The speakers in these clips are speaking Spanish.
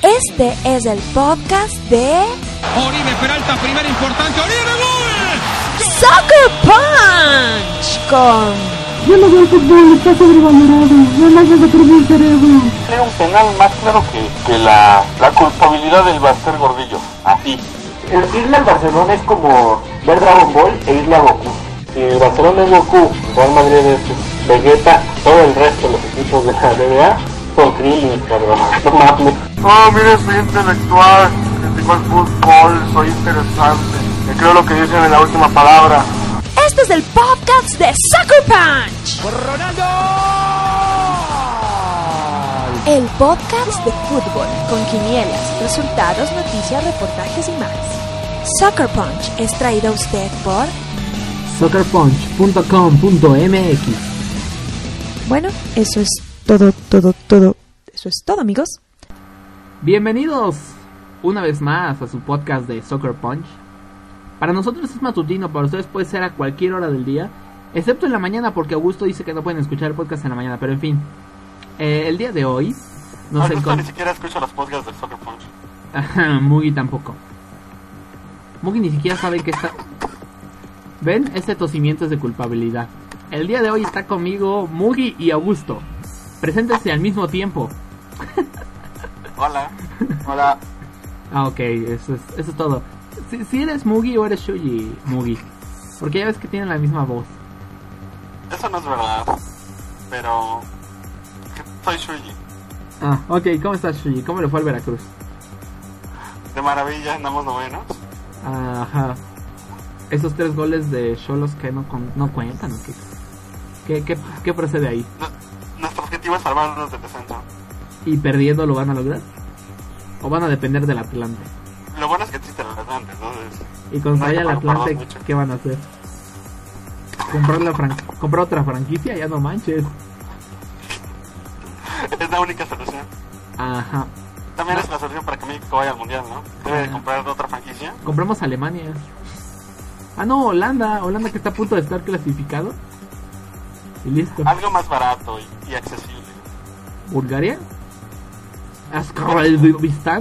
Este es el podcast de Oribe Peralta, primera importante, Oribe, gol. Soccer Punch con Yo no veo el fútbol, está sobrevalorado, no me hagas de perder el cerebro. Era un penal más claro que la culpabilidad del Baster Gordillo, así. Irle al Barcelona es como ver Dragon Ball e irle a Goku. Si el Barcelona es Goku, Real Madrid es Vegeta, todo el resto de los equipos de la NBA son Krillin, cabrón, no mames. Oh, mire, soy intelectual, critico el fútbol, soy interesante. Me creo lo que dicen en la última palabra. Este es el podcast de Soccer Punch. ¡Ronaldo! El podcast de fútbol con quinielas, resultados, noticias, reportajes y más. Soccer Punch es traído a usted por soccerpunch.com.mx. Bueno, eso es todo. Eso es todo, amigos. Bienvenidos una vez más a su podcast de Soccer Punch. Para nosotros es matutino, para ustedes puede ser a cualquier hora del día, excepto en la mañana porque Augusto dice que no pueden escuchar el podcast en la mañana, pero en fin. El día de hoy Augusto ni siquiera escucha los podcasts de Soccer Punch. Mugi tampoco. Mugi ni siquiera sabe que está... ¿Ven? Este tosimiento es de culpabilidad. El día de hoy está conmigo Mugi y Augusto. Preséntense al mismo tiempo. Hola. Hola. Ok, eso es todo. Si eres Mugi o eres Shuji, Mugi. Porque ya ves que tienen la misma voz. Eso no es verdad. Pero... soy Shuji. Ah, ok, ¿cómo estás, Shuji? ¿Cómo le fue al Veracruz? De maravilla, andamos novenos. Ajá. Esos 3 goles de Xolos que no cuentan, ¿o qué? ¿Qué procede ahí? Nuestro objetivo es salvarnos del descenso. ¿Y perdiendo lo van a lograr? ¿O van a depender del Atlante? Lo bueno es que existe el Atlante, entonces... Y cuando no vaya hay el que Atlante, preocuparnos mucho. ¿qué van a hacer? ¿Comprar otra franquicia? Ya no manches. Es la única solución. Ajá. También es la solución para que México vaya al Mundial, ¿no? Debe de comprar otra franquicia. Compramos Alemania. Ah, no, Holanda que está a punto de estar clasificado. Y listo. Algo más barato y accesible. ¿Bulgaria? ¿Azerbaiyán?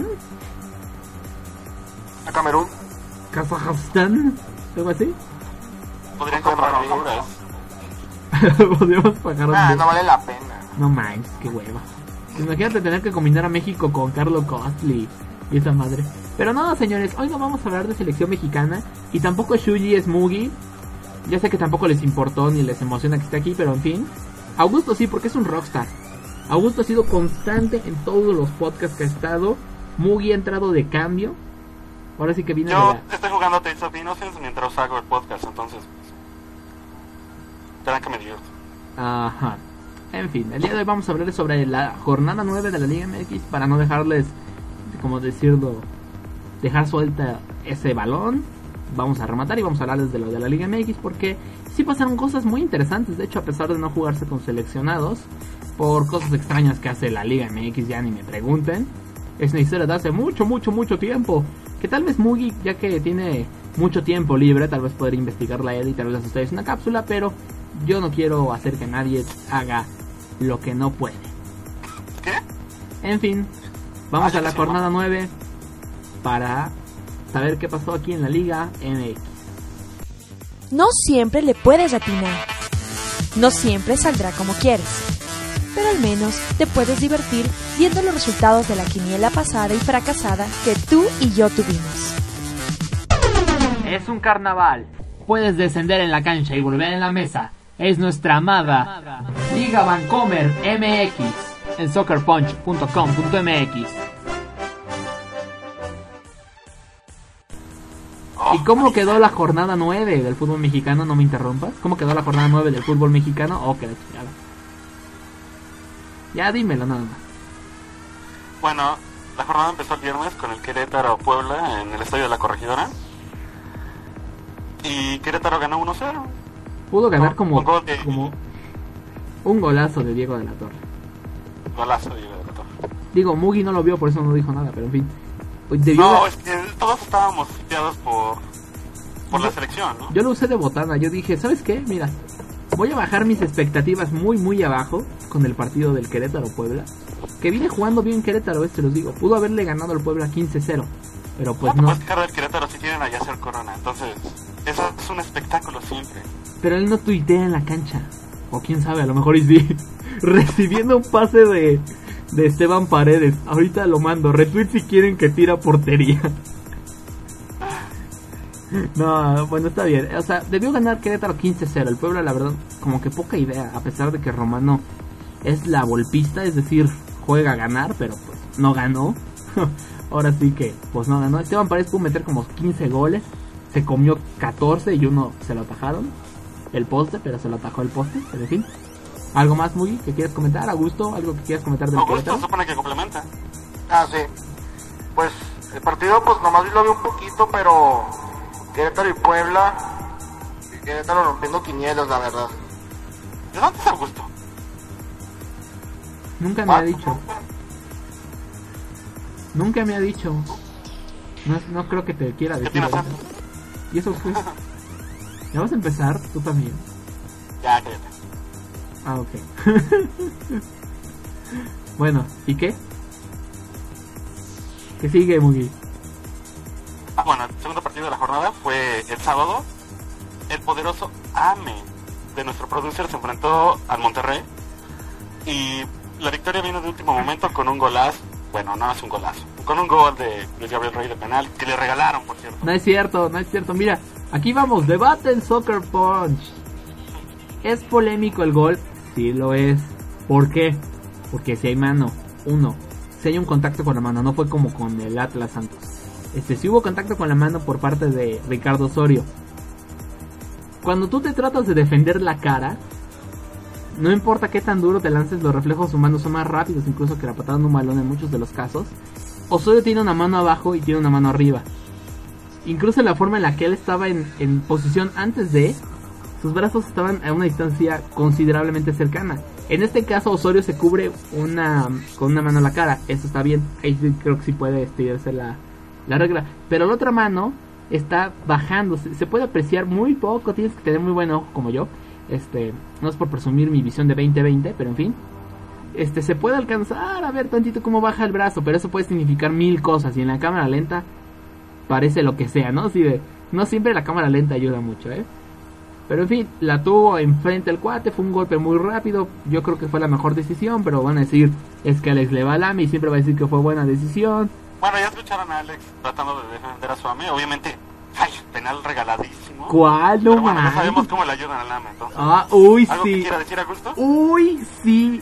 A Camerún. ¿Kazajstán? ¿Algo así? Podrían comprar Honduras. Podríamos pagar No vale la pena. No manches, qué hueva. Imagínate tener que combinar a México con Carlo Costly y esa madre. Pero no, señores, hoy no vamos a hablar de selección mexicana. Y tampoco Shuji es Mugi. Ya sé que tampoco les importó ni les emociona que esté aquí, pero en fin. Augusto sí, porque es un rockstar. Augusto ha sido constante en todos los podcasts que ha estado. Mugi ha entrado de cambio. Ahora sí que viene Yo de estoy jugando Tales of Innocence mientras hago el podcast, entonces... verán que me divierto. Ajá. En fin, el día de hoy vamos a hablar sobre la jornada 9 de la Liga MX para no dejarles, como decirlo, dejar suelta ese balón. Vamos a rematar y vamos a hablarles de lo de la Liga MX porque sí pasaron cosas muy interesantes. De hecho, a pesar de no jugarse con seleccionados, por cosas extrañas que hace la Liga MX, ya ni me pregunten. Es una historia de hace mucho tiempo. Que tal vez Mugi, ya que tiene mucho tiempo libre, tal vez podría investigarla él y tal vez a ustedes una cápsula, pero yo no quiero hacer que nadie haga lo que no puede. ¿Qué? En fin, vamos a la jornada 9 para saber qué pasó aquí en la Liga MX. No siempre le puedes atinar. No siempre saldrá como quieres. Pero al menos te puedes divertir viendo los resultados de la quiniela pasada y fracasada que tú y yo tuvimos. Es un carnaval. Puedes descender en la cancha y volver en la mesa. Es nuestra amada Liga Vancomer MX en soccerpunch.com.mx. ¿Y cómo quedó la jornada 9 del fútbol mexicano? No me interrumpas. ¿Cómo quedó la jornada 9 del fútbol mexicano? Oh, que la chingada. Ya dímelo nada más. Bueno, la jornada empezó el viernes con el Querétaro Puebla en el Estadio de la Corregidora. Y Querétaro ganó 1-0. Pudo ganar como un golazo de Diego de la Torre. Golazo de Diego de la Torre. Digo, Mugi no lo vio, por eso no dijo nada, pero en fin. No, es que todos estábamos sitiados por la selección, ¿no? Yo lo usé de botana, yo dije, ¿sabes qué? Mira, voy a bajar mis expectativas muy abajo con el partido del Querétaro Puebla. que viene jugando bien Querétaro, se los digo. Pudo haberle ganado al Puebla 15-0, pero pues no. Puedes quejar del Querétaro si tienen a Yasser Corona, entonces eso es un espectáculo siempre. Pero él no tuitea en la cancha, o quién sabe, a lo mejor y sí. Recibiendo un pase de Esteban Paredes, ahorita lo mando, retweet si quieren que tira portería. No, bueno, está bien. O sea, debió ganar Querétaro 15-0. El Puebla, la verdad, como que poca idea. A pesar de que Romano es la volpista, es decir, juega a ganar, pero pues no ganó. Ahora sí que, pues no ganó. Esteban Paredes pudo meter como 15 goles. Se comió 14 y uno se lo atajaron. El poste, pero se lo atajó el poste. Pero en fin. ¿Algo más, Mugi, que quieras comentar? ¿Augusto? ¿Algo que quieras comentar del Augusto Querétaro? se supone que complementa. Sí. Pues el partido, pues nomás lo vi un poquito, pero Querétaro y Puebla. Querétaro rompiendo quinielas, la verdad. ¿De dónde es Augusto? Nunca me ha dicho. Nunca me ha dicho. No creo que te quiera ¿Qué decir. tienes ahorita. ¿Y eso qué? ¿Ya vas a empezar? Tú también. Ya, cállate. Ah, ok. Bueno, ¿y qué? ¿Qué sigue, Mugi? Bueno, el segundo partido de la jornada fue el sábado. El poderoso AME de nuestro producer se enfrentó al Monterrey. Y la victoria vino de último momento con un golazo. Bueno, no es un golazo. Con un gol de Luis Gabriel Rey de penal, que le regalaron, por cierto. No es cierto. Mira, aquí vamos, debate en Soccer Punch. ¿Es polémico el gol? Sí lo es. ¿Por qué? Porque si hay mano, si hay un contacto con la mano, no fue como con el Atlas Santos. Si hubo contacto con la mano por parte de Ricardo Osorio. Cuando tú te tratas de defender la cara, no importa qué tan duro te lances, los reflejos humanos son más rápidos incluso que la patada de un balón en muchos de los casos. Osorio tiene una mano abajo y tiene una mano arriba. Incluso la forma en la que él estaba en posición antes de, sus brazos estaban a una distancia considerablemente cercana. En este caso Osorio se cubre con una mano la cara. Eso está bien, ahí sí, creo que sí puede estirarse la regla. Pero la otra mano está bajando, se puede apreciar muy poco. Tienes que tener muy buen ojo como yo. No es por presumir mi visión de 20/20, pero en fin. Se puede alcanzar a ver tantito cómo baja el brazo, pero eso puede significar mil cosas. Y en la cámara lenta parece lo que sea, ¿no? Así de, no siempre la cámara lenta ayuda mucho, Pero en fin, la tuvo enfrente el cuate, fue un golpe muy rápido. Yo creo que fue la mejor decisión, pero van a decir, es que Alex le va al AME y siempre va a decir que fue buena decisión. Bueno, ya escucharon a Alex tratando de defender a su AME. Obviamente, penal regaladísimo. ¿Cuál? No, pero bueno, ya sabemos cómo le ayudan al AME, entonces. ¿Algo sí. que quiera decir, Augusto? Uy, sí.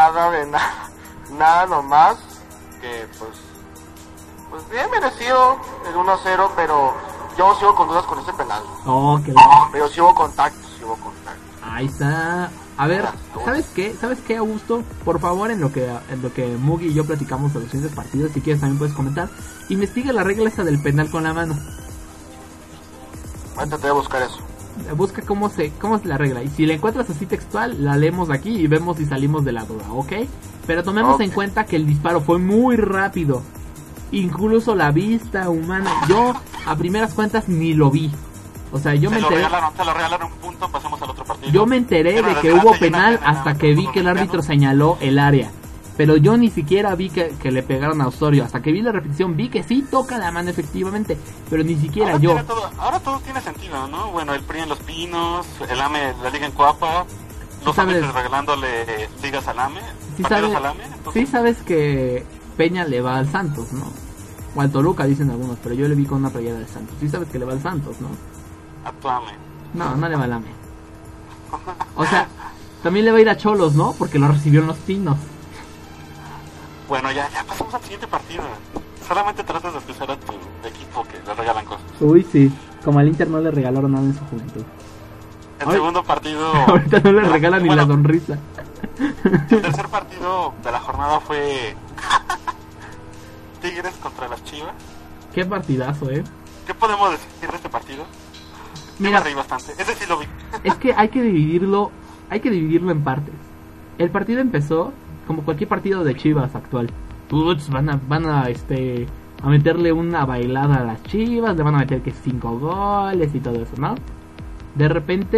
Nada nomás. Que pues bien merecido el 1-0, pero yo sigo con dudas con ese penal. Pero sí hubo contacto. Ahí está. A ver, ¿sabes qué, Augusto? Por favor, en lo que Mugi y yo platicamos de los siguientes partidos, si quieres también puedes comentar. Investiga la regla esa del penal con la mano. Ahorita te voy a buscar eso. Busca cómo es la regla. Y si la encuentras así textual, la leemos aquí y vemos si salimos de la duda, ¿ok? Pero tomemos en cuenta que el disparo fue muy rápido. Incluso la vista humana, yo a primeras cuentas ni lo vi. O sea, yo me enteré. Te lo regalaron un punto, pasamos al otro partido. Yo me enteré de que hubo penal hasta que vi que el árbitro señaló el área. Pero yo ni siquiera vi que le pegaron a Osorio. Hasta que vi la repetición vi que sí toca la mano efectivamente. Pero ni siquiera ahora todo tiene sentido, ¿no? Bueno, el PRI en Los Pinos, el AME, la Liga en Coapa, los árbitros regalándole ligas al AME, partidos al AME. Sí sabes que Peña le va al Santos, ¿no? O al Toluca dicen algunos, pero yo le vi con una playera de Santos. Sí sabes que le va al Santos, ¿no? A tu AME. No le va al AME. O sea, también le va a ir a Cholos, ¿no? Porque lo recibió en Los Pinos. Bueno, ya pasamos al siguiente partido. Solamente tratas de escuchar a tu equipo que le regalan cosas. Uy, sí. Como al Inter no le regalaron nada en su juventud. El segundo partido... Ahorita no le regalan ni la sonrisa. El tercer partido de la jornada fue... Tigres contra las Chivas. Qué partidazo, ¿Qué podemos decir de este partido? Mira, me reí bastante. Ese sí lo vi. Es que hay que dividirlo en partes. El partido empezó como cualquier partido de Chivas actual. Van a meterle una bailada a las Chivas, le van a meter que 5 goles y todo eso, ¿no? De repente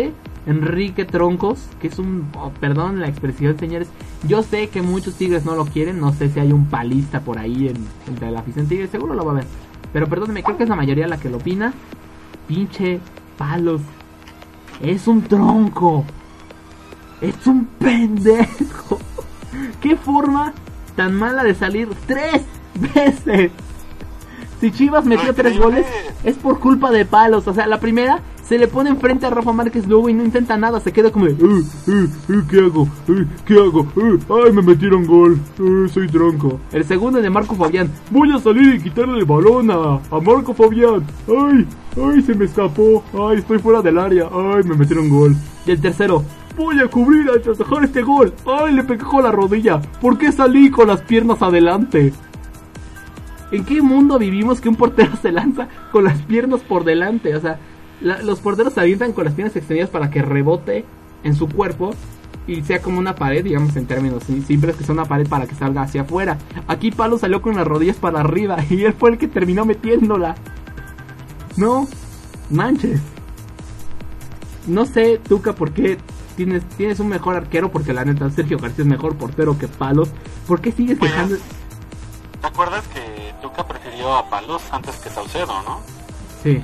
Enrique Troncos, que es un... perdón la expresión, señores. Yo sé que muchos Tigres no lo quieren. No sé si hay un palista por ahí entre la afición Tigres. Seguro lo va a haber. Pero perdónenme, creo que es la mayoría la que lo opina. Pinche Palos. Es un tronco. Es un pendejo. ¿Qué forma tan mala de salir 3 veces? Si Chivas metió 3 goles, es por culpa de Palos. O sea, la primera se le pone enfrente a Rafa Márquez luego y no intenta nada. Se queda como de, ¿qué hago? ¿Qué hago? Ay, me metieron gol. Soy tronco. El segundo es de Marco Fabián. Voy a salir y quitarle el balón a Marco Fabián. Ay, se me escapó. Ay, estoy fuera del área. Ay, me metieron gol. Y el tercero, voy a cubrir a atajar este gol. Ay, le pegué con la rodilla. ¿Por qué salí con las piernas adelante? ¿En qué mundo vivimos que un portero se lanza con las piernas por delante? O sea, los porteros se avientan con las piernas extendidas para que rebote en su cuerpo y sea como una pared, digamos en términos simples, que sea una pared para que salga hacia afuera. Aquí Palo salió con las rodillas para arriba y él fue el que terminó metiéndola. No manches. No sé, Tuca, por qué tienes un mejor arquero, porque la neta Sergio García es mejor portero que Palos. ¿Por qué sigues dejando...? ¿Te acuerdas que Tuca prefirió a Palos antes que Saucedo, no? Sí.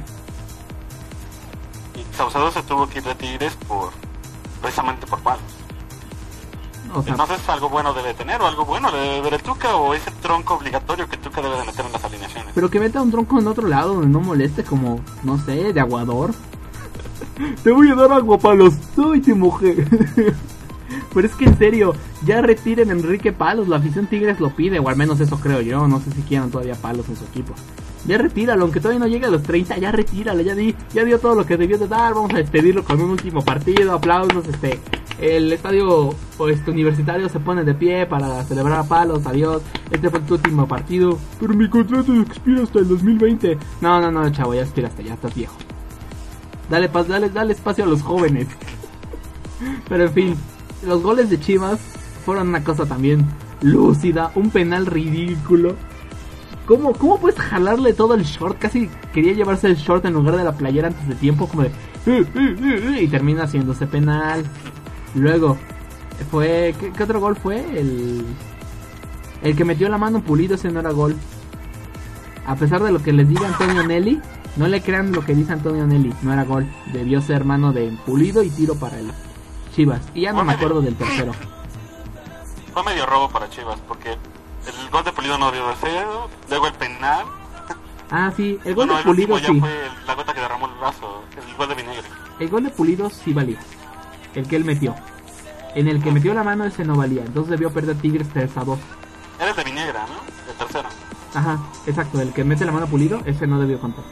Y Saucedo se tuvo que ir de Tigres precisamente por Palos. O sea, entonces algo bueno debe tener, o algo bueno debe ver el Tuca, o ese tronco obligatorio que Tuca debe de meter en las alineaciones. Pero que meta un tronco en otro lado donde no moleste, como, no sé, de aguador. Te voy a dar agua, Palos. Ay, te mojé. Pero es que en serio, ya retiren a Enrique Palos. La afición Tigres lo pide, o al menos eso creo yo. No sé si quieran todavía Palos en su equipo. Ya retíralo, aunque todavía no llegue a los 30. Ya retíralo, ya dio todo lo que debió de dar. Vamos a despedirlo con un último partido. Aplausos, el estadio universitario se pone de pie para celebrar a Palos. Adiós, este fue tu último partido. Pero mi contrato expira hasta el 2020. No, chavo, ya expiraste, ya estás viejo. Dale espacio a los jóvenes. Pero en fin, los goles de Chivas fueron una cosa también lúcida, un penal ridículo. ¿Cómo puedes jalarle todo el short? Casi quería llevarse el short en lugar de la playera antes de tiempo, como de y termina haciéndose penal. Luego fue ¿qué otro gol fue? El que metió la mano Pulido, ese no era gol. A pesar de lo que les diga Antonio Nelly, no le crean lo que dice Antonio Nelly, no era gol. Debió ser mano de Pulido y tiro para el Chivas. Y ya no me acuerdo del tercero. Fue medio robo para Chivas, porque el gol de Pulido no debió de ser, luego el penal. Ah, sí, el gol de Pulido ya sí. Fue la gota que derramó el vaso, el gol de Vinegre. El gol de Pulido sí valía, el que él metió. En el que metió la mano ese no valía, entonces debió perder Tigres 3-2. Era el de Vinegra, ¿no? El tercero. Ajá, exacto, el que mete la mano Pulido, ese no debió contar.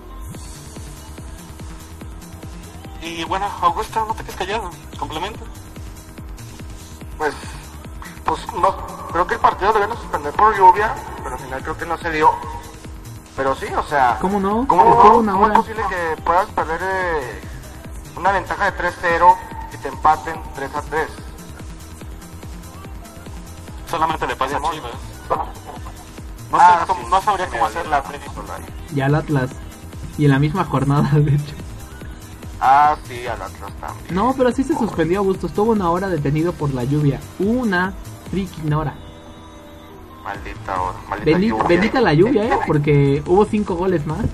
Y bueno, Augusto, no te quedes callado, complemento. Pues no, creo que el partido debemos suspender por lluvia, pero al final creo que no se dio. Pero sí, o sea, ¿cómo no? ¿Cómo es posible que puedas perder una ventaja de 3-0 y te empaten 3-3? Solamente le pasa a Chivas. No sabría cómo hacer la película. Y al Atlas. Y en la misma jornada, de hecho. Ah, sí, al Atlas también. No, pero sí se suspendió, Augusto. Estuvo una hora detenido por la lluvia. Una freaking hora. Maldita hora, maldita lluvia. Bendita la lluvia, porque hubo 5 goles más.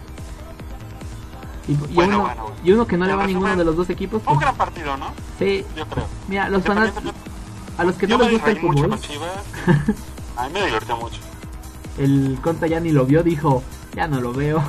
Y uno que no le va a ninguno de los dos equipos. Fue un gran partido, ¿no? Sí. Yo creo. Mira, los fanáticos, a los que no les gusta el fútbol. A mí me divirtió mucho. El Conta ya ni lo vio, dijo, ya no lo veo.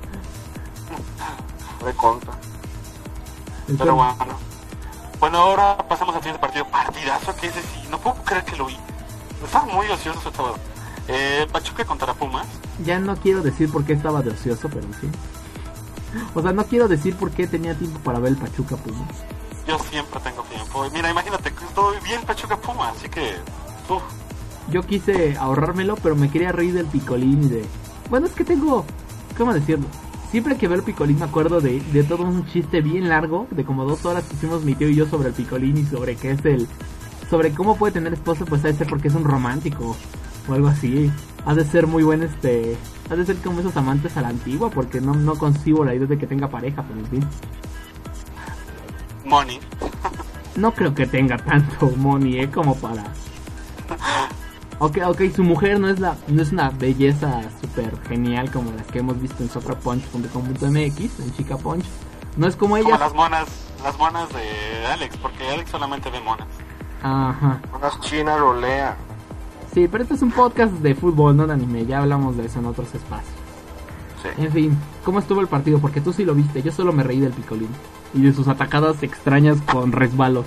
De Conta. Pero bueno, ahora pasamos al siguiente partido. Partidazo, que ese sí, no puedo creer que lo vi. Estaba muy ocioso ese sábado. Pachuca contra Pumas. Ya no quiero decir por qué estaba de ocioso, pero sí. O sea, no quiero decir por qué tenía tiempo para ver el Pachuca Pumas. Yo siempre tengo tiempo. Mira, imagínate, estoy bien Pachuca Pumas, así que... Yo quise ahorrármelo, pero me quería reír del Picolín y de... Bueno, es que tengo... ¿Cómo decirlo? Siempre que veo el Picolín me acuerdo de todo un chiste bien largo, de como 2 horas que hicimos mi tío y yo sobre el Picolín y sobre qué es el... Sobre cómo puede tener esposa, pues ha de ser porque es un romántico o algo así. Ha de ser muy buen ha de ser como esos amantes a la antigua, porque no concibo la idea de que tenga pareja, pero en fin. money. No creo que tenga tanto money, como para... Ok, su mujer no es una belleza súper genial como las que hemos visto en soccerpunch.com.mx, en Chica Punch. No es como ella. Como las monas de Alex, porque Alex solamente ve monas. Ajá. Unas chinas rolea. Sí, pero este es un podcast de fútbol, no de anime. Ya hablamos de eso en otros espacios. Sí. En fin, ¿cómo estuvo el partido? Porque tú sí lo viste, yo solo me reí del Picolín y de sus atacadas extrañas con resbalos.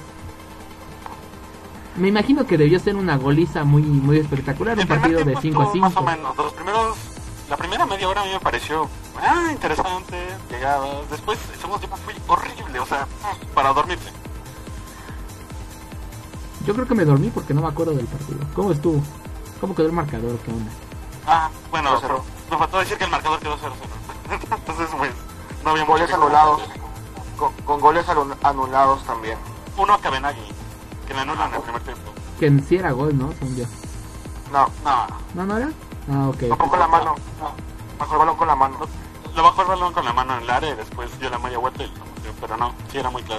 Me imagino que debió ser una goliza muy espectacular, un partido de 5-5. Más o menos, la primera media hora a mí me pareció interesante, llegadas. Después el segundo tiempo fue horrible, o sea, para dormirse. Yo creo que me dormí porque no me acuerdo del partido. ¿Cómo estuvo? ¿Cómo quedó el marcador? ¿Qué onda? Bueno, me faltó decir que el marcador quedó 0-0. Entonces, pues, no había goles anulados. Con goles anulados también. Uno a Cabenagui, que le anulan en el primer tiempo. Que en sí era gol, ¿no? Según yo. No era? Ok. Bajó con la mano. Bajó el balón con la mano. Lo bajó el balón con la mano en el área y después dio la media vuelta y lo metió, pero no, sí era muy claro.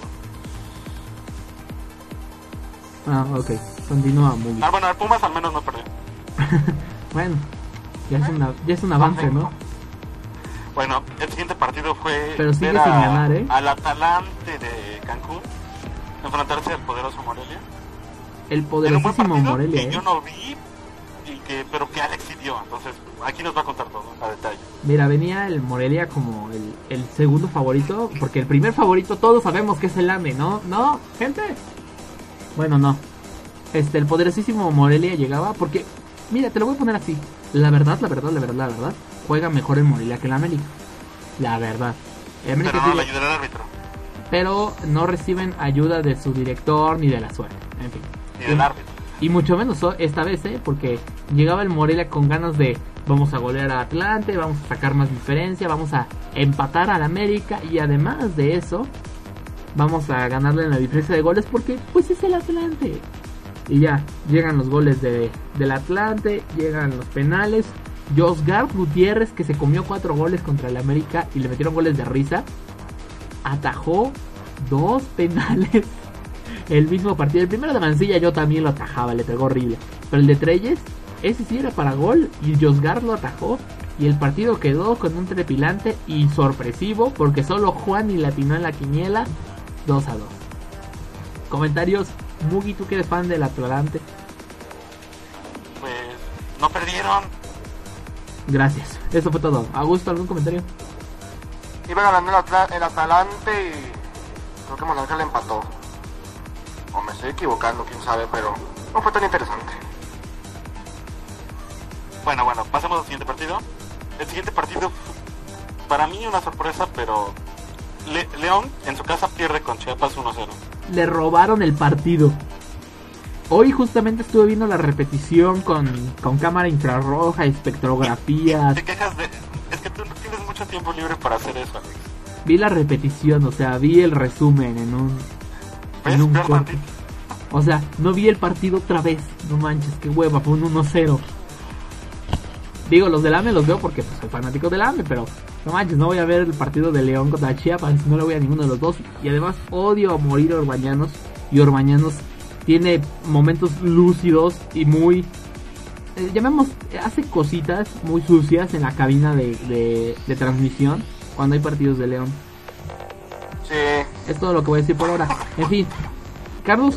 Ok. Continúa, muy bien. Bueno, el Pumas al menos no perdió. Bueno, ya es un avance, ¿no? Bueno, el siguiente partido fue pero sigue sin ganar, al Atalante de Cancún enfrentarse al poderoso Morelia. El poderosísimo Morelia, que yo no vi pero que Alex sí dio. Entonces aquí nos va a contar todo a detalle. Mira, venía el Morelia como el segundo favorito, porque el primer favorito todos sabemos que es el AME, ¿no? ¿No, gente? Bueno, no. El poderosísimo Morelia llegaba porque, mira, te lo voy a poner así. La verdad, juega mejor el Morelia que el América. La verdad. Pero no le ayuda el árbitro. Pero no reciben ayuda de su director ni de la suerte. En fin. Ni del árbitro. Y mucho menos esta vez, porque llegaba el Morelia con ganas de vamos a golear a Atlante, vamos a sacar más diferencia, vamos a empatar al América y además de eso vamos a ganarle en la diferencia de goles porque pues es el Atlante. Y ya, llegan los goles del Atlante, llegan los penales. Josgar Gutiérrez, que se comió 4 goles contra el América y le metieron goles de risa, atajó 2 penales el mismo partido. El primero de Mancilla yo también lo atajaba, le pegó horrible. Pero el de Treyes, ese sí era para gol y Josgar lo atajó. Y el partido quedó con un trepilante y sorpresivo porque solo Juan y latinó en la quiniela 2-2. Comentarios, Mugi, tú que eres fan del Atlante. Pues no perdieron. Gracias, eso fue todo. ¿Augusto, algún comentario? Iba ganando el Atalante y creo que Monarca le empató. O me estoy equivocando, quién sabe, pero no fue tan interesante. Bueno, pasemos al siguiente partido. El siguiente partido, para mí una sorpresa, pero León en su casa pierde con Chiapas 1-0. Le robaron el partido. Hoy justamente estuve viendo la repetición con cámara infrarroja, espectrografías. Te quejas es que tú no tienes mucho tiempo libre para hacer eso, Alex. Vi la repetición, o sea, vi el resumen en un corte. O sea, no vi el partido otra vez. No manches, qué hueva, fue un 1-0. Digo, los del AME los veo porque pues, soy fanático del AME, pero no manches, no voy a ver el partido de León contra Chiapas, no lo voy a ninguno de los dos. Y además odio a morir a Orbañanos. Y Orbañanos tiene momentos lúcidos y muy... hace cositas muy sucias en la cabina de transmisión cuando hay partidos de León. Sí. Es todo lo que voy a decir por ahora. En fin, Carlos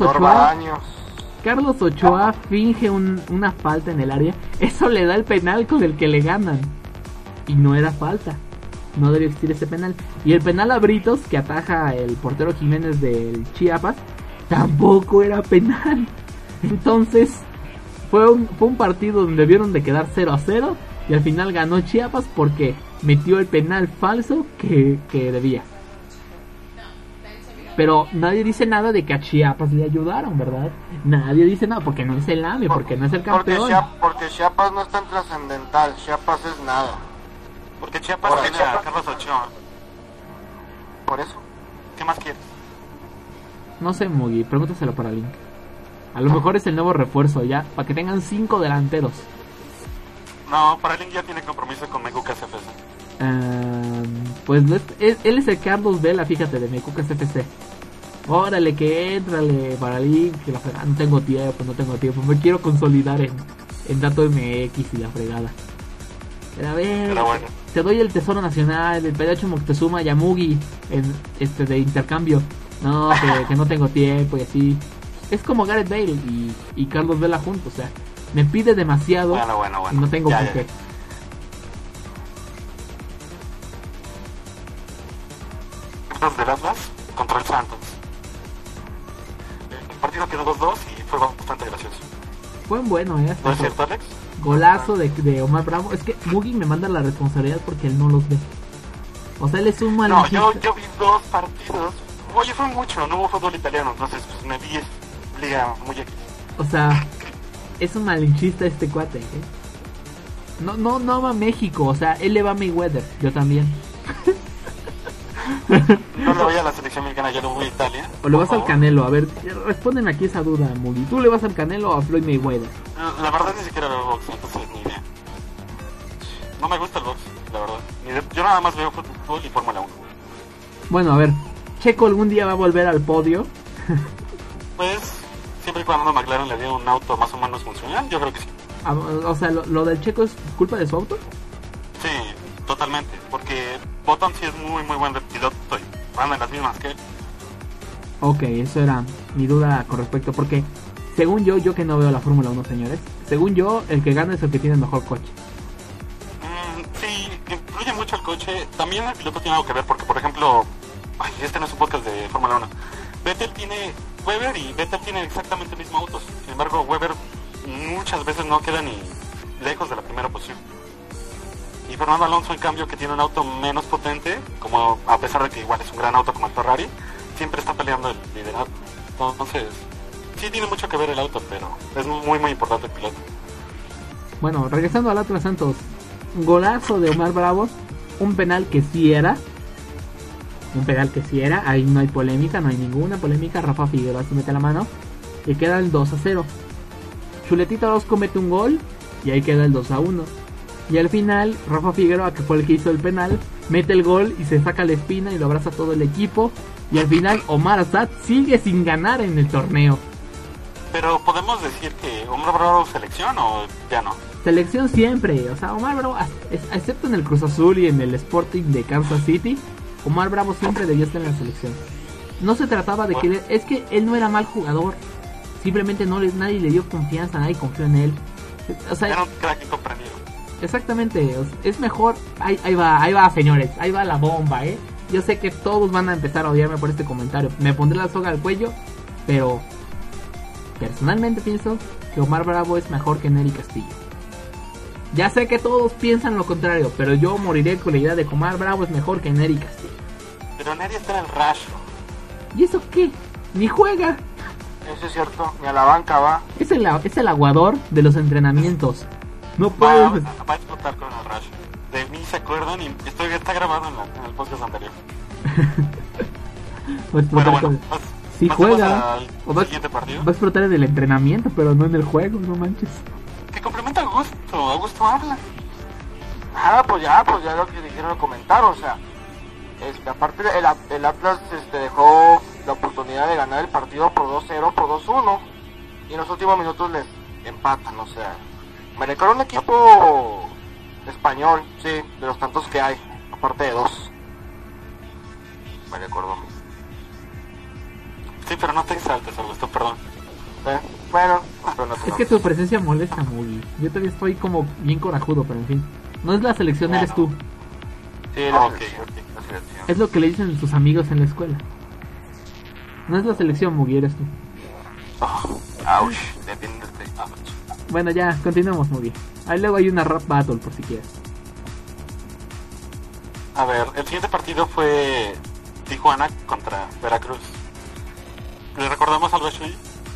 Ochoa finge una falta en el área. Eso le da el penal con el que le ganan. Y no era falta. No debería existir ese penal. Y el penal a Britos, que ataja el portero Jiménez del Chiapas, tampoco era penal. Entonces fue un partido donde debieron de quedar 0-0. Y al final ganó Chiapas porque metió el penal falso que debía. Pero nadie dice nada de que a Chiapas le ayudaron, ¿verdad? Nadie dice nada porque no es el AME, porque no es el campeón. Porque Chiapas no es tan trascendental, Chiapas es nada. Porque Chiapas tiene a Carlos Ochoa. Por eso. ¿Qué más quieres? No sé, Mugi, pregúntaselo para Link. A lo mejor es el nuevo refuerzo ya, para que tengan 5 delanteros. No, para Link ya tiene compromiso con Mecucas FC. Pues él es el Carlos Vela, fíjate, de Mecucas FC. Órale, que éntrale para ahí, que la fregada. No tengo tiempo, me quiero consolidar en Dato MX y la fregada. Pero a ver, Pero bueno. te doy el Tesoro Nacional, el Pediacho Moctezuma Yamugi de intercambio. No, que no tengo tiempo y así. Es como Gareth Bale y Carlos Vela juntos, o sea, me pide demasiado Bueno. y no tengo Ya, con ya. qué. Del Atlas contra el Santos. El partido quedó 2-2 y fue bastante gracioso. Fue bueno, ¿No es cierto, Alex? Golazo de Omar Bravo. Es que Mugi me manda la responsabilidad porque él no los ve. O sea, él es un No, malinchista. yo vi 2 partidos. Oye, fue mucho, no hubo fútbol italiano, entonces pues me vi liga muy X. O sea, es un malinchista este cuate, ¿eh? No va a México, o sea, él le va a Mayweather, yo también. No le voy a la selección mexicana, yo le voy a Italia. O le por vas al favor. Canelo, a ver, respóndeme aquí esa duda, Mugi. ¿Tú le vas al Canelo o a Floyd Mayweather? La verdad ni siquiera veo box, entonces ni idea. No me gusta el box, la verdad. Yo nada más veo fútbol y Fórmula 1. Bueno, a ver, ¿Checo algún día va a volver al podio? Pues, siempre y cuando McLaren le dé un auto más o menos funcional, yo creo que sí. O sea, ¿lo del Checo es culpa de su auto? Sí, totalmente, porque Button sí es muy buen piloto y anda en las mismas que él. Ok, eso era mi duda con respecto, porque según yo que no veo la Fórmula 1, señores, según yo, el que gana es el que tiene el mejor coche. Sí, influye mucho el coche. También el piloto tiene algo que ver, porque por ejemplo, este no es un podcast de Fórmula 1. Weber y Vettel tienen exactamente el mismo autos. Sin embargo, Weber muchas veces no queda ni lejos de la primera posición. Y Fernando Alonso, en cambio, que tiene un auto menos potente, como a pesar de que igual es un gran auto como el Ferrari, siempre está peleando el liderato. Entonces, sí tiene mucho que ver el auto, pero es muy importante el piloto. Bueno, regresando al Atlas Santos, golazo de Omar Bravo, un penal que sí era, ahí no hay polémica, no hay ninguna polémica. Rafa Figueroa se mete la mano y queda el 2-0. Chuletita 2 comete un gol y ahí queda el 2-1. Y al final, Rafa Figueroa, que fue el que hizo el penal, mete el gol y se saca la espina y lo abraza todo el equipo. Y al final, Omar Azad sigue sin ganar en el torneo. Pero ¿podemos decir que Omar Bravo selección o ya no? Selección siempre, o sea, Omar Bravo, excepto en el Cruz Azul y en el Sporting de Kansas City, Omar Bravo siempre debió estar en la selección. No se trataba de que es que él no era mal jugador, simplemente nadie le dio confianza, nadie confió en él. O sea, era un crack incomprendido. Exactamente, es mejor, ahí va señores, ahí va la bomba, Yo sé que todos van a empezar a odiarme por este comentario, me pondré la soga al cuello, pero personalmente pienso que Omar Bravo es mejor que Nery Castillo. Ya sé que todos piensan lo contrario, pero yo moriré con la idea de que Omar Bravo es mejor que Nery Castillo. Pero Nery está en el Rayo. ¿Y eso qué? Ni juega. Eso es cierto, ni a la banca va. Es el aguador de los entrenamientos. No Va puedes. a explotar con el Rayo. De mí se acuerdan y está grabado en el podcast anterior. Va a explotar con- Si juega, al siguiente partido. va a explotar en el entrenamiento, pero no en el juego, no manches. Que complementa a Augusto habla. Pues ya lo que dijeron comentar, o sea, aparte el Atlas dejó la oportunidad de ganar el partido por 2-0, por 2-1, y en los últimos minutos les empatan, o sea, me recuerda un equipo español, sí, de los tantos que hay, aparte de 2. Me recuerdo a mí. Sí, pero no te exaltes, Augusto, perdón. Bueno, pero no Es que tu presencia molesta, Mugi. Yo todavía estoy como bien corajudo, pero en fin. No es la selección, eres tú. Sí, Ok. la selección. Es lo que le dicen sus amigos en la escuela. No es la selección, Mugi, eres tú. Ouch, defiéndete. Ouch. Bueno, ya, continuemos, Mugi. Ahí luego hay una rap battle, por si quieres. A ver, el siguiente partido fue Tijuana contra Veracruz. ¿Le recordamos al Bashui?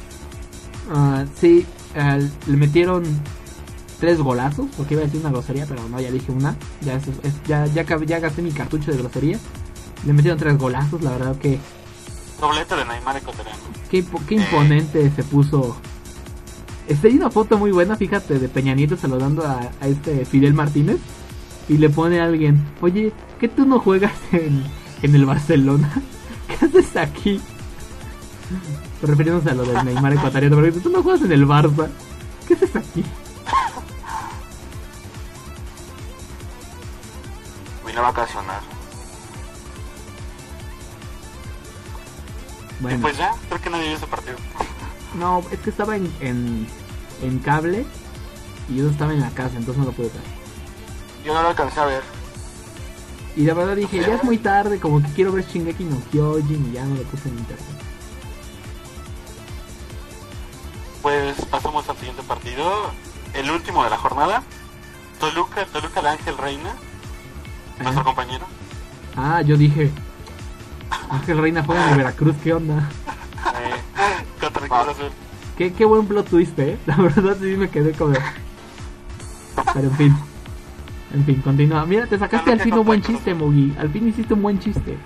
Sí, le metieron 3 golazos, porque iba a decir una grosería, pero no, ya dije una. Ya gasté mi cartucho de grosería. Le metieron 3 golazos, la verdad que Doblete de Neymar ecuatoriano. qué imponente se puso. Hay una foto muy buena, fíjate, de Peña Nieto saludando a Fidel Martínez. Y le pone a alguien, oye, ¿qué tú no juegas en el Barcelona? ¿Qué haces aquí? Refiriéndose a lo del Neymar ecuatoriano, pero tú no juegas en el Barça. ¿Qué haces aquí? Vine a vacacionar. Bueno. Y pues ya, creo que nadie vio ese partido. No, es que estaba en cable y yo estaba en la casa, entonces no lo pude ver. Yo no lo alcancé a ver. Y la verdad dije, ya es muy tarde, como que quiero ver Shingeki no Kyojin y ya no lo puse en internet. Pues pasamos al siguiente partido, el último de la jornada. Toluca de Ángel Reina, nuestro compañero. Ah, yo dije, Ángel Reina juega en el Veracruz, ¿qué onda? Contra el Cruz Azul. Qué buen plot twist, la verdad sí me quedé como... Pero en fin, continúa. Mira, te sacaste al fin un buen chiste, Mugi. Al fin hiciste un buen chiste.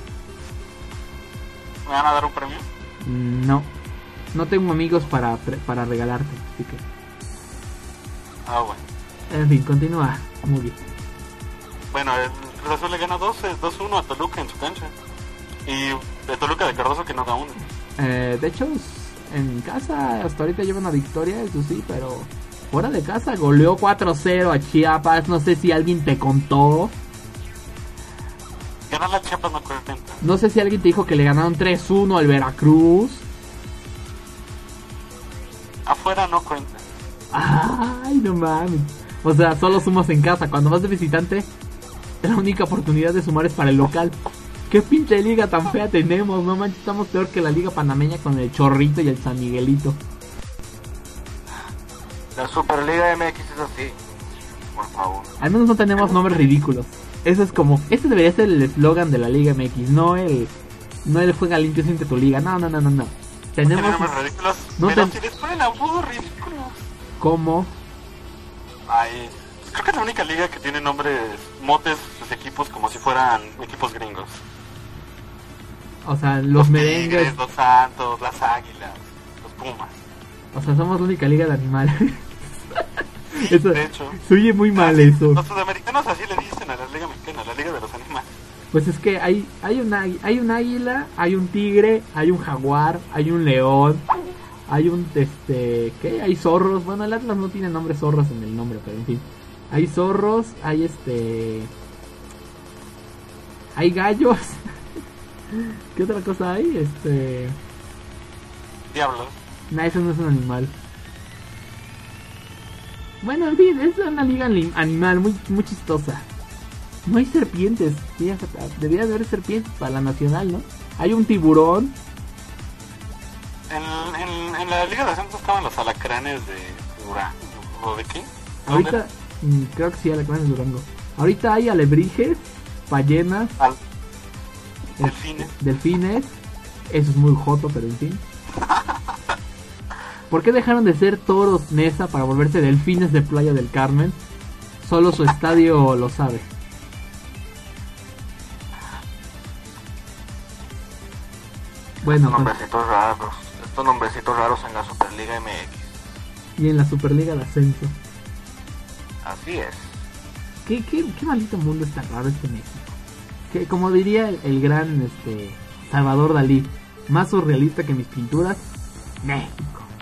¿Me van a dar un premio? No tengo amigos para regalarte, así que... Ah, bueno. En fin, continúa, Mugi. Bueno, el Cruz Azul le gana 2-1 a Toluca en su cancha. Y de Toluca de Cardoso que no da uno. De hecho, en casa hasta ahorita lleva una victoria, eso sí, pero... Fuera de casa goleó 4-0 a Chiapas. No sé si alguien te contó. Ganar la Chiapas no cuenta. No sé si alguien te dijo que le ganaron 3-1 al Veracruz. Afuera no cuenta. Ay, no mames. O sea, solo sumas en casa. Cuando vas de visitante, la única oportunidad de sumar es para el local. ¿Qué pinche liga tan fea tenemos? No manches, estamos peor que la liga panameña con el Chorrito y el San Miguelito. La Superliga MX es así. Por favor. Al menos no tenemos nombres ridículos. Eso es como... Este debería ser el eslogan de la Liga MX. No el juega limpio, siente tu liga. No. Tenemos nombres ridículos. No pero si les ponen apodos ridículos. ¿Cómo? Ay, creo que es la única liga que tiene nombres, motes, sus equipos como si fueran equipos gringos. O sea, los merengues... Tigres, los Santos, las Águilas, los Pumas. O sea, somos la única liga de animales. Eso, de hecho. Se oye muy mal eso. Los sudamericanos así le dicen a la liga mexicana, la liga de los animales. Pues es que hay un águila, hay un tigre, hay un jaguar, hay un león, hay un ¿qué? Hay zorros. Bueno, el Atlas no tiene nombre zorros en el nombre, pero en fin. Hay zorros, hay hay gallos. ¿Qué otra cosa hay? Diablos. Nah, eso no es un animal. Bueno, en fin, es una liga animal muy chistosa. No hay serpientes. Debería de haber serpientes para la nacional, ¿no? Hay un tiburón. En la liga de ascenso estaban los alacranes de Durango. ¿O de qué? Ahorita, creo que sí, alacranes de Durango. Ahorita hay alebrijes, ballenas, delfines. Eso es muy joto, pero en fin. ¿Por qué dejaron de ser toros Nesa para volverse delfines de Playa del Carmen? Solo su estadio lo sabe. Bueno, estos nombrecitos raros en la Superliga MX. Y en la Superliga de Ascenso. Así es. ¿Qué maldito mundo está raro México? Que como diría el gran Salvador Dalí, más surrealista que mis pinturas, México.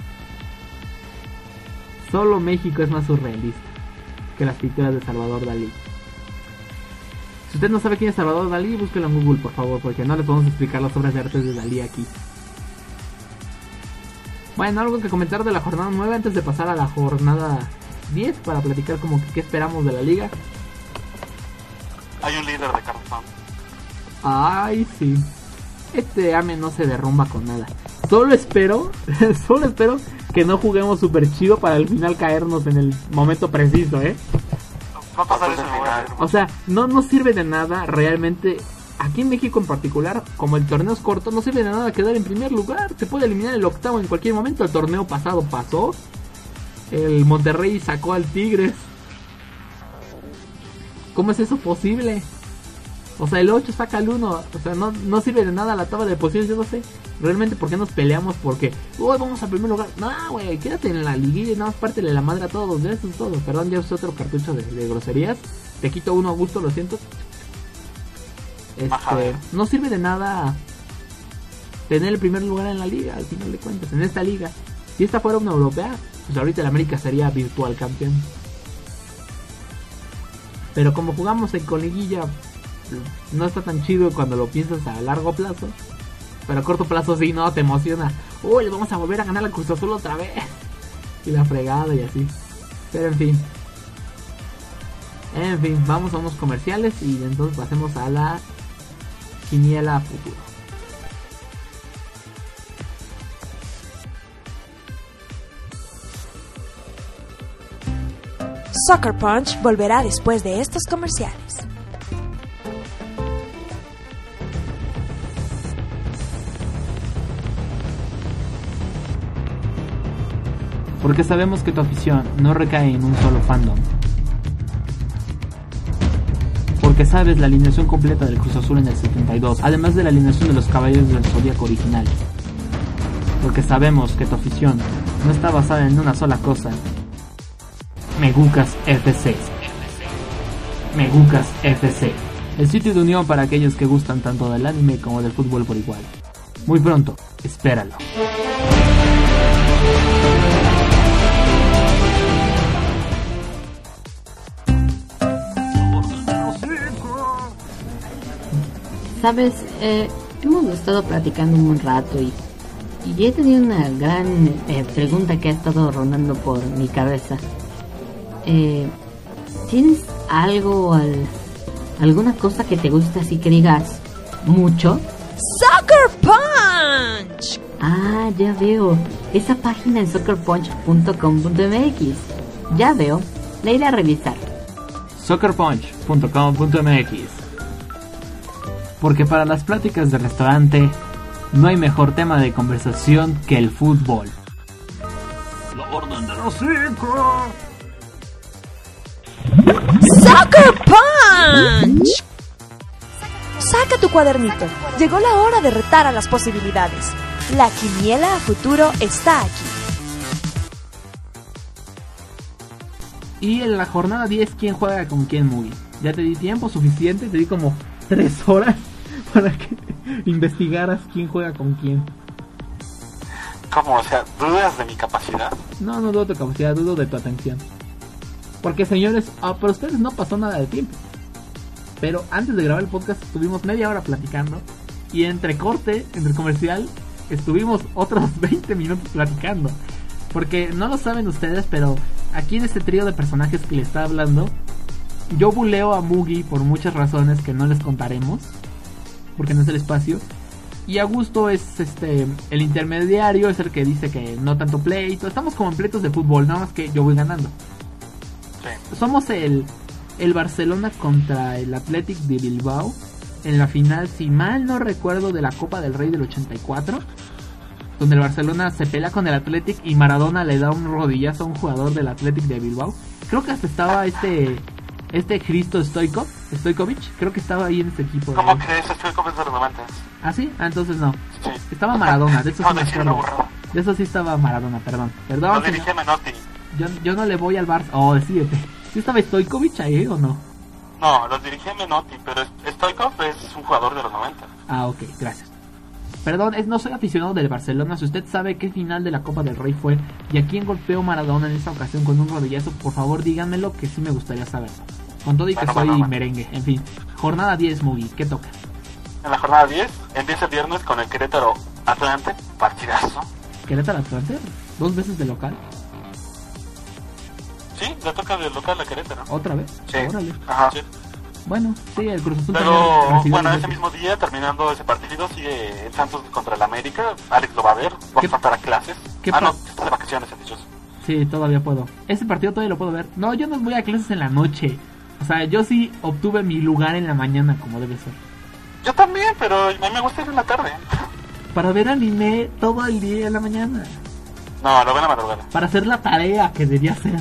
Solo México es más surrealista que las pinturas de Salvador Dalí. Si usted no sabe quién es Salvador Dalí, búsquelo en Google, por favor, porque no les vamos a explicar las obras de arte de Dalí aquí. Bueno, algo que comentar de la jornada 9 antes de pasar a la jornada 10 para platicar como que qué esperamos de la liga. Hay un líder de cartón. Ay, sí. AME no se derrumba con nada. Solo espero que no juguemos super chido para al final caernos en el momento preciso, Va a pasar eso final. O sea, no sirve de nada realmente. Aquí en México en particular, como el torneo es corto, no sirve de nada quedar en primer lugar. Se puede eliminar el octavo en cualquier momento. El torneo pasado pasó. El Monterrey sacó al Tigres. ¿Cómo es eso posible? O sea, el 8 saca al 1. O sea, no sirve de nada la tabla de posiciones. Yo no sé realmente por qué nos peleamos. Porque, vamos al primer lugar. No, güey, quédate en la liguilla y nada más pártele la madre a todos. Ya eso es todo. Perdón, ya usé otro cartucho de groserías. Te quito uno a gusto, lo siento. No sirve de nada tener el primer lugar en la liga, al final de cuentas, en esta liga. Si esta fuera una europea, pues ahorita el América sería virtual campeón. Pero como jugamos en coliguilla, no está tan chido cuando lo piensas a largo plazo. Pero a corto plazo sí, no, te emociona. Uy, le vamos a volver a ganar al Cruz Azul otra vez. Y la fregada y así. Pero en fin, vamos a unos comerciales y entonces pasemos a la quiniela futuro. Soccer Punch volverá después de estos comerciales. Porque sabemos que tu afición no recae en un solo fandom. Porque sabes la alineación completa del Cruz Azul en el 72, además de la alineación de los Caballeros del Zodíaco original. Porque sabemos que tu afición no está basada en una sola cosa. Megucas FC. Megucas FC. El sitio de unión para aquellos que gustan tanto del anime como del fútbol por igual. Muy pronto, espéralo. Sabes, hemos estado platicando un rato y he tenido una gran pregunta que ha estado rondando por mi cabeza. ¿Tienes algo, alguna cosa que te guste así que digas mucho? ¡Soccer Punch! Ah, ya veo. Esa página en soccerpunch.com.mx. Ya veo. La iré a revisar. soccerpunch.com.mx. Porque para las pláticas de restaurante no hay mejor tema de conversación que el fútbol. La orden de los 5. ¡Soccer Punch! Saca tu cuadernito. Llegó la hora de retar a las posibilidades. La quiniela a futuro está aquí. Y en la jornada 10, ¿quién juega con quién, Mugi? Ya te di tiempo suficiente, te di como 3 horas para que investigaras quién juega con quién. ¿Cómo? O sea, ¿dudas de mi capacidad? No dudo de tu capacidad, dudo de tu atención. Porque señores, para ustedes no pasó nada de tiempo. Pero antes de grabar el podcast estuvimos media hora platicando. Y entre corte, entre comercial, estuvimos otros 20 minutos platicando. Porque no lo saben ustedes, pero aquí en este trío de personajes que les está hablando, yo buleo a Mugi por muchas razones que no les contaremos, porque no es el espacio. Y Augusto es el intermediario, es el que dice que no tanto pleito. Estamos como en pleitos de fútbol, nada más que yo voy ganando. Sí. Somos el Barcelona contra el Athletic de Bilbao en la final, si mal no recuerdo, de la Copa del Rey del 84, donde el Barcelona se pelea con el Athletic y Maradona le da un rodillazo a un jugador del Athletic de Bilbao. Creo que hasta estaba Hristo Stojkovic, creo que estaba ahí en este equipo. ¿Cómo crees? Stojkovic es de los 90. ¿Ah, sí? Ah, entonces no. Sí. Estaba Maradona, de eso sí No, me acuerdo. De eso sí estaba Maradona, perdón. Lo dirige Menotti. Yo no le voy al Barça. Oh, decídete. ¿Sí estaba Stojkovic ahí o no? No, los dirige Menotti, pero Stojkov es un jugador de los 90. Ah, ok, gracias. Perdón, no soy aficionado del Barcelona. Si usted sabe qué final de la Copa del Rey fue y a quién golpeó Maradona en esta ocasión con un rodillazo, por favor díganmelo, que sí me gustaría saberlo. Con todo y que soy merengue. En fin, jornada 10, Mugi, ¿qué toca? En la jornada 10 empieza el viernes con el Querétaro Atlante, partidazo. ¿Querétaro Atlante? ¿2 veces de local? Sí, le toca de local a Querétaro. ¿Otra vez? Sí. Órale. Ajá. Sí. Bueno, sí, el Cruz Azul. Pero bueno, ese mismo día, terminando ese partido, sigue el Santos contra el América. Alex lo va a ver, va a faltar a clases. No, está de vacaciones, dichoso. Sí, todavía puedo. Ese partido todavía lo puedo ver. No, yo no voy a clases en la noche. O sea, yo sí obtuve mi lugar en la mañana, como debe ser. Yo también, pero a mí me gusta ir en la tarde. Para ver anime todo el día en la mañana. No, lo ven a madrugada. Para hacer la tarea que debía hacer.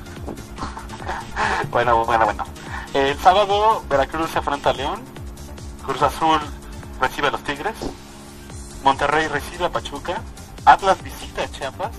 Bueno. El sábado, Veracruz se enfrenta a León. Cruz Azul recibe a los Tigres. Monterrey recibe a Pachuca. Atlas visita a Chiapas.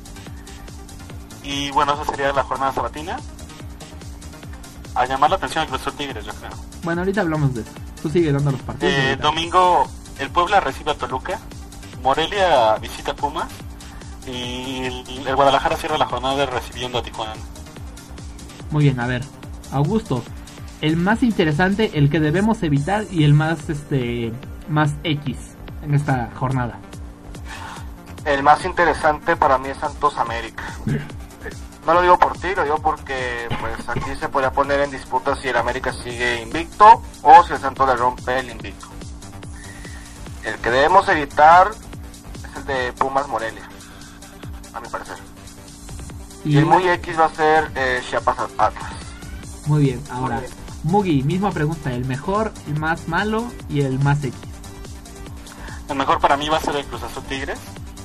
Y bueno, esa sería la jornada sabatina. A llamar la atención al Cruz Azul Tigres, yo creo. Bueno, ahorita hablamos de eso. Tú sigue dando los partidos. Domingo, el Puebla recibe a Toluca. Morelia visita Pumas y el Guadalajara cierra la jornada recibiendo a Tijuana. Muy bien, a ver, Augusto, el más interesante, el que debemos evitar y el más más X en esta jornada. El más interesante para mí es Santos América. No lo digo por ti, lo digo porque pues aquí se podría poner en disputa si el América sigue invicto o si el Santos le rompe el invicto. El que debemos evitar es el de Pumas Morelia, a mi parecer. Y el muy X va a ser Chiapas Atlas. Muy bien, ahora, Mugi, misma pregunta, el mejor, el más malo y el más X. El mejor para mí va a ser el Cruz Azul Tigres.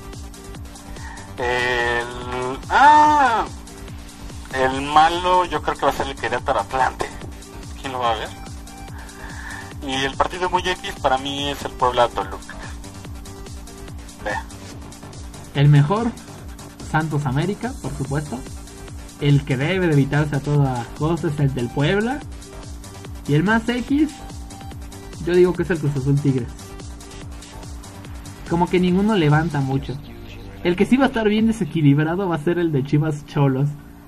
El malo yo creo que va a ser el Querétaro Atlante. ¿Quién lo va a ver? Y el partido muy X para mí es el Puebla Toluca. Vea. El mejor, Santos América, por supuesto. El que debe de evitarse a toda costa es el del Puebla. Y el más X, yo digo que es el Cruz Azul Tigres. Como que ninguno levanta mucho. El que sí va a estar bien desequilibrado va a ser el de Chivas Cholos.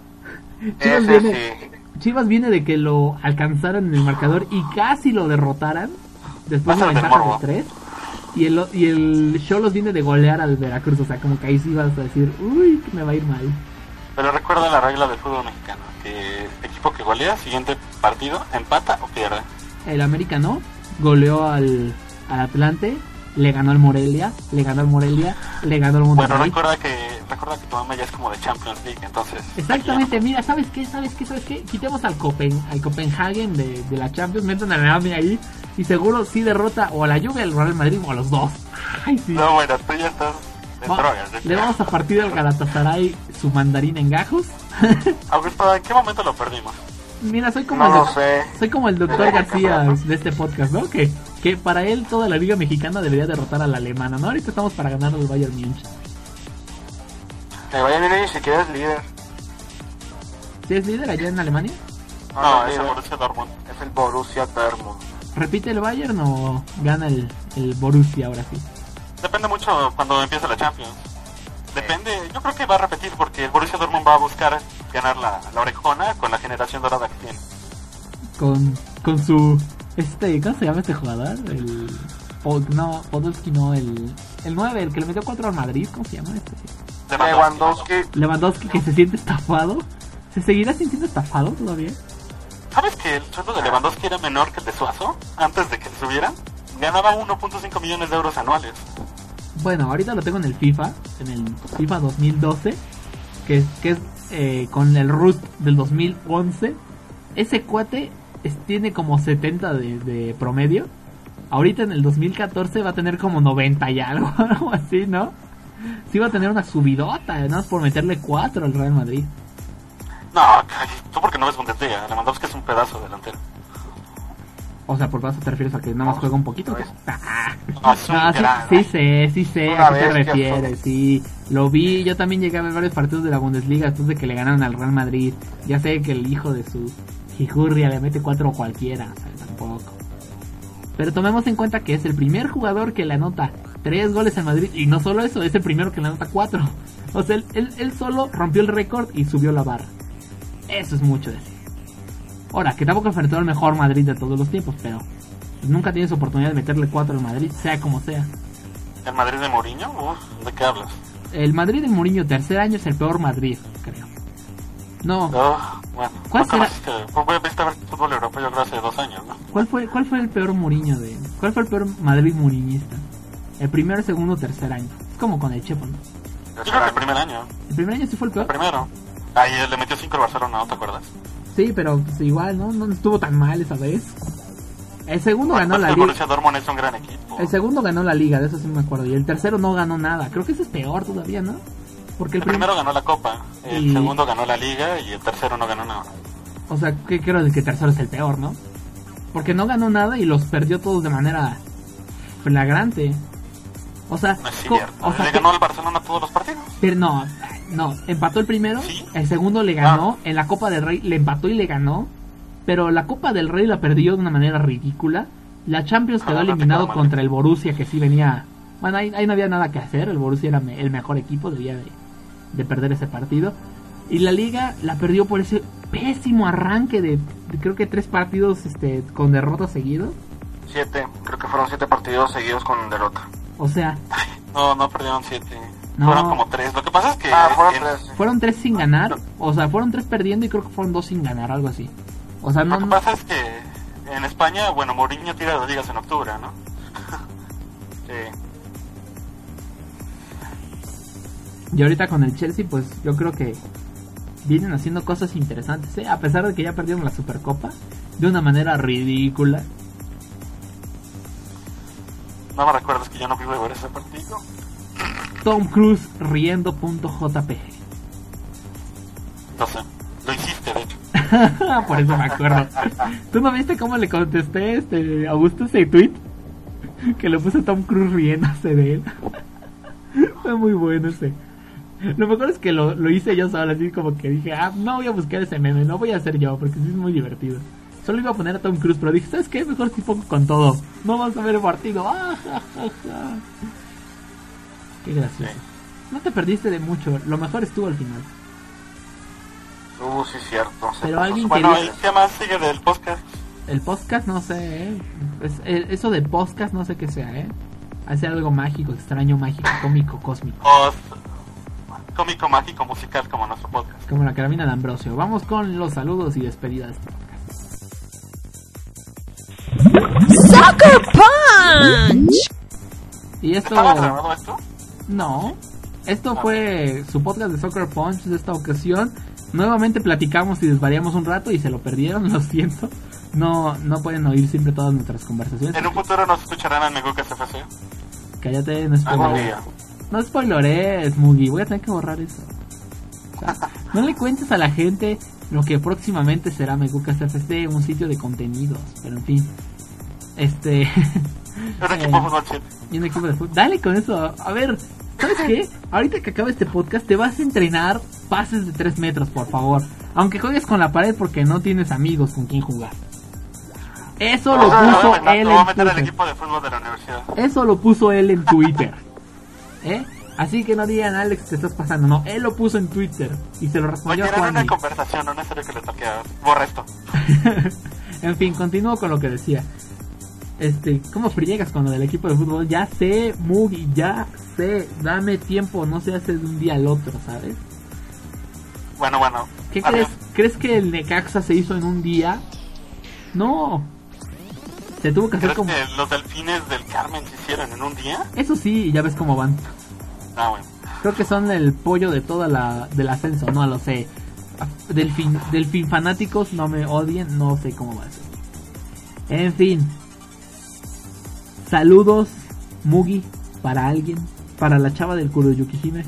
Chivas viene de que lo alcanzaran en el marcador y casi lo derrotaran después de la ventaja de 3. Y el Cholos viene de golear al Veracruz. O sea, como que ahí sí vas a decir, uy, que me va a ir mal. Pero recuerda la regla del fútbol mexicano, que equipo que golea, siguiente partido, empata o pierde. El América no, goleó al Atlante, le ganó al Morelia, le ganó al Monterrey. Bueno, recuerda que tu mamá ya es como de Champions League, entonces... Exactamente, mira, ¿sabes qué? Quitemos al Copenhagen de la Champions, metan al Miami ahí, y seguro sí derrota o a la Juve, al Real Madrid, o a los dos. Ay, sí. No, bueno, tú ya estás... Le vamos a partir al Galatasaray su mandarín en gajos. Augusto, ¿en qué momento lo perdimos? Mira, soy como el doctor García de este podcast, ¿no? Que para él toda la liga mexicana debería derrotar a la alemana, ¿no? Ahorita estamos para ganar al Bayern Múnich. El Bayern Múnich ni siquiera es líder. ¿Sí es líder allá en Alemania? No, es el Borussia Dortmund. Es el Borussia Dortmund. ¿Repite el Bayern o gana el Borussia ahora sí? Depende mucho cuando empiece la Champions. Depende, yo creo que va a repetir porque el Borussia Dortmund va a buscar ganar la orejona con la generación dorada que tiene. Con su... ¿cómo se llama este jugador? Podolski no, el 9, el que le metió 4 al Madrid, ¿cómo se llama este? Lewandowski, que se siente estafado. ¿Se seguirá sintiendo estafado todavía? ¿Sabes que el sueldo de Lewandowski era menor que el de Suazo antes de que se subieran? Ganaba 1.5 millones de euros anuales. Bueno, ahorita lo tengo en el FIFA 2012, que es con el root del 2011. Ese cuate tiene como 70 de promedio. Ahorita en el 2014 va a tener como 90 y algo así, ¿no? Sí va a tener una subidota, nada más por meterle 4 al Real Madrid. No, tú porque no ves Bundesliga. Lewandowski es un pedazo delantero. O sea, por pedazo te refieres a que nada más juega un poquito. Sí sé a qué te refieres, sí. Lo vi, yo también llegué a ver varios partidos de la Bundesliga después de que le ganaron al Real Madrid. Ya sé que el hijo de su Hijurria le mete 4 cualquiera, o sea, tampoco. Pero tomemos en cuenta que es el primer jugador que le anota 3 goles al Madrid. Y no solo eso, es el primero que le anota 4. O sea, él solo rompió el récord y subió la barra. Eso es mucho decir. Ahora, que tampoco enfrentó al mejor Madrid de todos los tiempos, pero nunca tienes oportunidad de meterle 4 al Madrid, sea como sea. ¿El Madrid de Mourinho? ¿De qué hablas? El Madrid de Mourinho, tercer año, es el peor Madrid, creo. No. Bueno, ¿Cuál será? Voy a ver fútbol europeo yo creo hace 2 años, ¿no? ¿Cuál fue el peor Mourinho cuál fue el peor Madrid mourinhista? El primero, segundo, tercer año. Es como con el Chepo, ¿no? Yo creo que el primer año. ¿El primer año sí fue el peor? El primero. Ahí le metió 5 al Barcelona, ¿no te acuerdas? Sí, pero pues, igual, ¿no? No estuvo tan mal esa vez. El segundo ganó la liga. El Borussia Dortmund es un gran equipo. El segundo ganó la liga, de eso sí me acuerdo. Y el tercero no ganó nada. Creo que ese es peor todavía, ¿no? Porque el primero ganó la Copa, el segundo ganó la Liga y el tercero no ganó nada. O sea, ¿qué quiero decir? Que el tercero es el peor, ¿no? Porque no ganó nada y los perdió todos de manera flagrante. O sea, no es cierto. Le ganó al Barcelona todos los partidos. Pero no, empató el primero, ¿sí? El segundo le ganó, en la Copa del Rey le empató y le ganó, pero la Copa del Rey la perdió de una manera ridícula. La Champions quedó eliminado contra el Borussia, que sí venía Bueno, ahí no había nada que hacer. El Borussia era el mejor equipo, debía de perder ese partido. Y la Liga la perdió por ese pésimo arranque de creo que 3 partidos con derrotas seguidos. 7, creo que fueron 7 partidos seguidos con derrota. O sea... No perdieron 7. No. Fueron como 3. Lo que pasa es que... Fueron 3 sin ganar. O sea, fueron 3 perdiendo y creo que fueron 2 sin ganar, algo así. O sea, Lo que pasa es que en España, bueno, Mourinho tira las ligas en octubre, ¿no? Sí. Y ahorita con el Chelsea, pues yo creo que vienen haciendo cosas interesantes, ¿eh? A pesar de que ya perdieron la Supercopa de una manera ridícula. No me recuerdas que yo no vivo de ver ese partido. Tom Cruise riendo.jpg. No sé, lo hiciste de hecho. Por eso me acuerdo. ¿Tú no viste cómo le contesté a Augusto ese tweet? Que le puse Tom Cruise riéndose de él. Fue muy bueno ese. Lo mejor es que lo hice yo solo, así como que dije, no voy a buscar ese meme, no voy a hacer yo, porque sí es muy divertido. Solo iba a poner a Tom Cruise, pero dije, ¿sabes qué? Mejor si pongo con todo. No vas a ver el partido. Qué gracioso. Sí. No te perdiste de mucho, lo mejor estuvo al final. Sí, cierto. Pero alguien bueno, ¿qué más sigue del podcast? El podcast, no sé, eso de podcast no sé qué sea, Hace algo mágico, extraño, mágico, cómico, cósmico. Cómico, mágico, musical, como nuestro podcast. Como la carabina de Ambrosio. Vamos con los saludos y despedida de este podcast. ¡Soccer Punch! Y esto... ¿Estaba grabado esto? No. Esto fue su podcast de Soccer Punch de esta ocasión. Nuevamente platicamos y desvariamos un rato y se lo perdieron, lo siento. No pueden oír siempre todas nuestras conversaciones. En un futuro nos escucharán en Megucas FC. Cállate, no spoileres. No spoileres, Mugi, voy a tener que borrar eso. O sea, no le cuentes a la gente lo que próximamente será Megucas FC, un sitio de contenidos. Pero en fin. Un equipo de fútbol 7. Y un equipo de fútbol. Dale con eso. A ver, ¿sabes qué? Ahorita que acabe este podcast te vas a entrenar pases de 3 metros, por favor. Aunque juegues con la pared porque no tienes amigos con quien jugar. Eso lo puso él en Twitter. El equipo de fútbol de la universidad. Eso lo puso él en Twitter. Así que no digan, Alex, te estás pasando. No, él lo puso en Twitter y se lo respondió a Juan. Una conversación, no es necesario que le toque a... Borra esto. En fin, continúo con lo que decía. ¿Cómo friegas con lo del equipo de fútbol? Ya sé, Mugi, ya sé. Dame tiempo, no se hace de un día al otro, ¿sabes? Bueno. ¿Qué crees? ¿Crees que el Necaxa se hizo en un día? No. Se tuvo que hacer como... ¿Crees que los Delfines del Carmen se hicieron en un día? Eso sí, ya ves cómo van. Bueno. Creo que son el pollo de toda del ascenso, no lo sé. Delfín fanáticos, no me odien, no sé cómo va a ser. En fin. Saludos, Mugi, para alguien, para la chava del Kuroyukihime.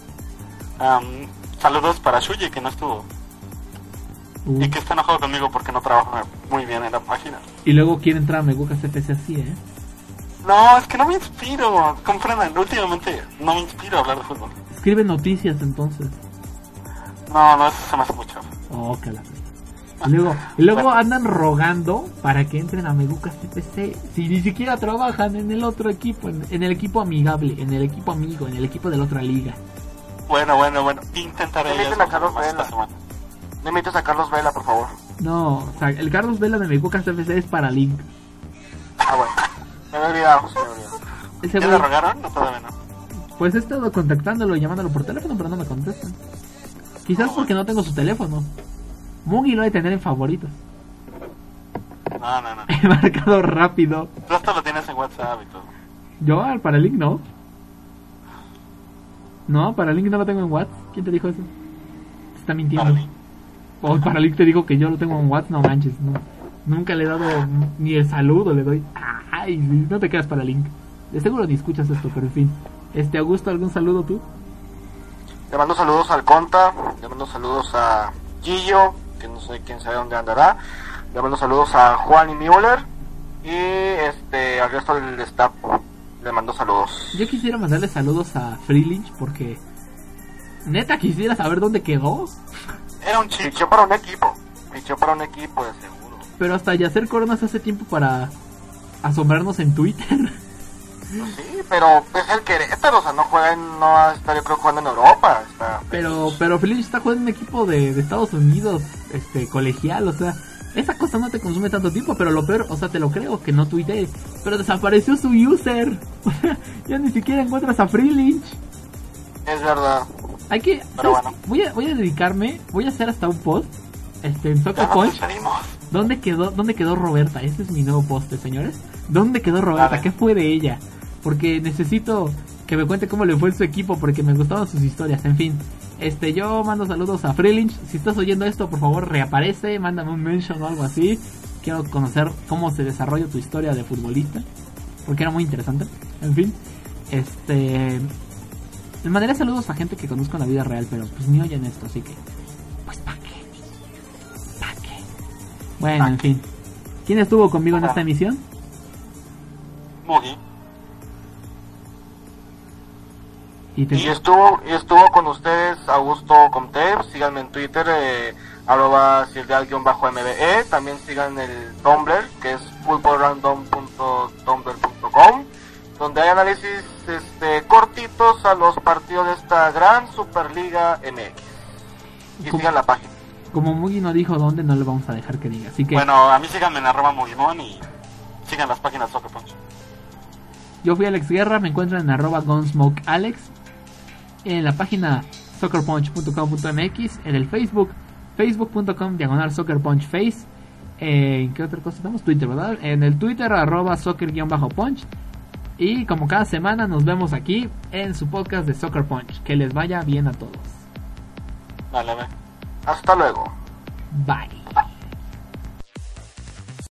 Saludos para Shuji, que no estuvo. Y que está enojado conmigo porque no trabaja muy bien en la página. Y luego quiere entrar a Megucas FC así, No, es que no me inspiro. Comprendan, últimamente no me inspiro a hablar de fútbol. Escribe noticias entonces. No, eso se me hace mucho. Oh, que la... Y luego andan rogando para que entren a Megucas FC. Si ni siquiera trabajan en el otro equipo, en el equipo amigable, en el equipo amigo, en el equipo de la otra liga. Bueno. Intentaré. No invites a Carlos Vela, por favor. No, o sea, el Carlos Vela de Megucas FC es para Link. Bueno. Me había olvidado. ¿Ya le rogaron o todavía no? Pues he estado contactándolo y llamándolo por teléfono, pero no me contestan. Quizás porque no tengo su teléfono. Mugi lo debe tener en favoritos. No. He marcado rápido. Tú hasta lo tienes en WhatsApp y todo. Yo, para Link no. No, para Link no lo tengo en WhatsApp. ¿Quién te dijo eso? Te está mintiendo. Para Link te digo que yo lo tengo en WhatsApp, no manches, no. Nunca le he dado ni el saludo, le doy. Ay, no te quedas para Link. De seguro ni escuchas esto, pero en fin. Augusto, ¿algún saludo tú? Le mando saludos al Conta, le mando saludos a Gillo, que no sé quién sabe dónde andará. Le mando saludos a Juan y Müller y al resto del staff. Le mando saludos. Yo quisiera mandarle saludos a Freelinch porque neta quisiera saber dónde quedó. Era un chico. Fichó para un equipo de seguro. Pero hasta Yacer Coronas hace tiempo para asombrarnos en Twitter. Pues sí, pero es el Querétaro, o sea, no va a estar, yo creo, jugando en Europa. Está... Pero Feliz está jugando en un equipo de Estados Unidos, colegial, o sea, esa cosa no te consume tanto tiempo, pero lo peor, o sea, te lo creo, que no tuiteé, pero desapareció su user, o sea, ya ni siquiera encuentras a Freelinch. Es verdad. Hay que, pero bueno. voy a dedicarme, voy a hacer hasta un post, en Soccer Punch. ¿Dónde quedó Roberta? Ese es mi nuevo post, señores. ¿Dónde quedó Roberta? Vale. ¿Qué fue de ella? Porque necesito que me cuente cómo le fue en su equipo, porque me gustaban sus historias. En fin, yo mando saludos a Freelinch. Si estás oyendo esto, por favor, reaparece, mándame un mention o algo así. Quiero conocer cómo se desarrolla tu historia de futbolista, porque era muy interesante. En fin, le mandaré saludos a gente que conozco en la vida real, pero pues ni oyen esto, así que pues ¿pa' qué? Bueno, en fin. ¿Quién estuvo conmigo en esta emisión? Mugi. Y estuvo con ustedes Augusto Comte. Síganme en Twitter, @silvial_mbe. También sigan el Tumblr, que es footballrandom.tumblr.com, donde hay análisis cortitos a los partidos de esta gran Superliga MX. Y sigan la página. Como Mugi no dijo dónde, no le vamos a dejar que diga, así que... Bueno, a mí síganme en @Mugimon y sigan las páginas Soccer Punch. Yo fui Alex Guerra, me encuentran en @GunsmokeAlex, en la página soccerpunch.com.mx, en el Facebook, facebook.com/soccerpunchface, ¿en qué otra cosa estamos? Twitter, ¿verdad? En el Twitter, @soccer_punch, y como cada semana nos vemos aquí en su podcast de Soccer Punch. Que les vaya bien a todos. Vale, ve. Hasta luego. Bye.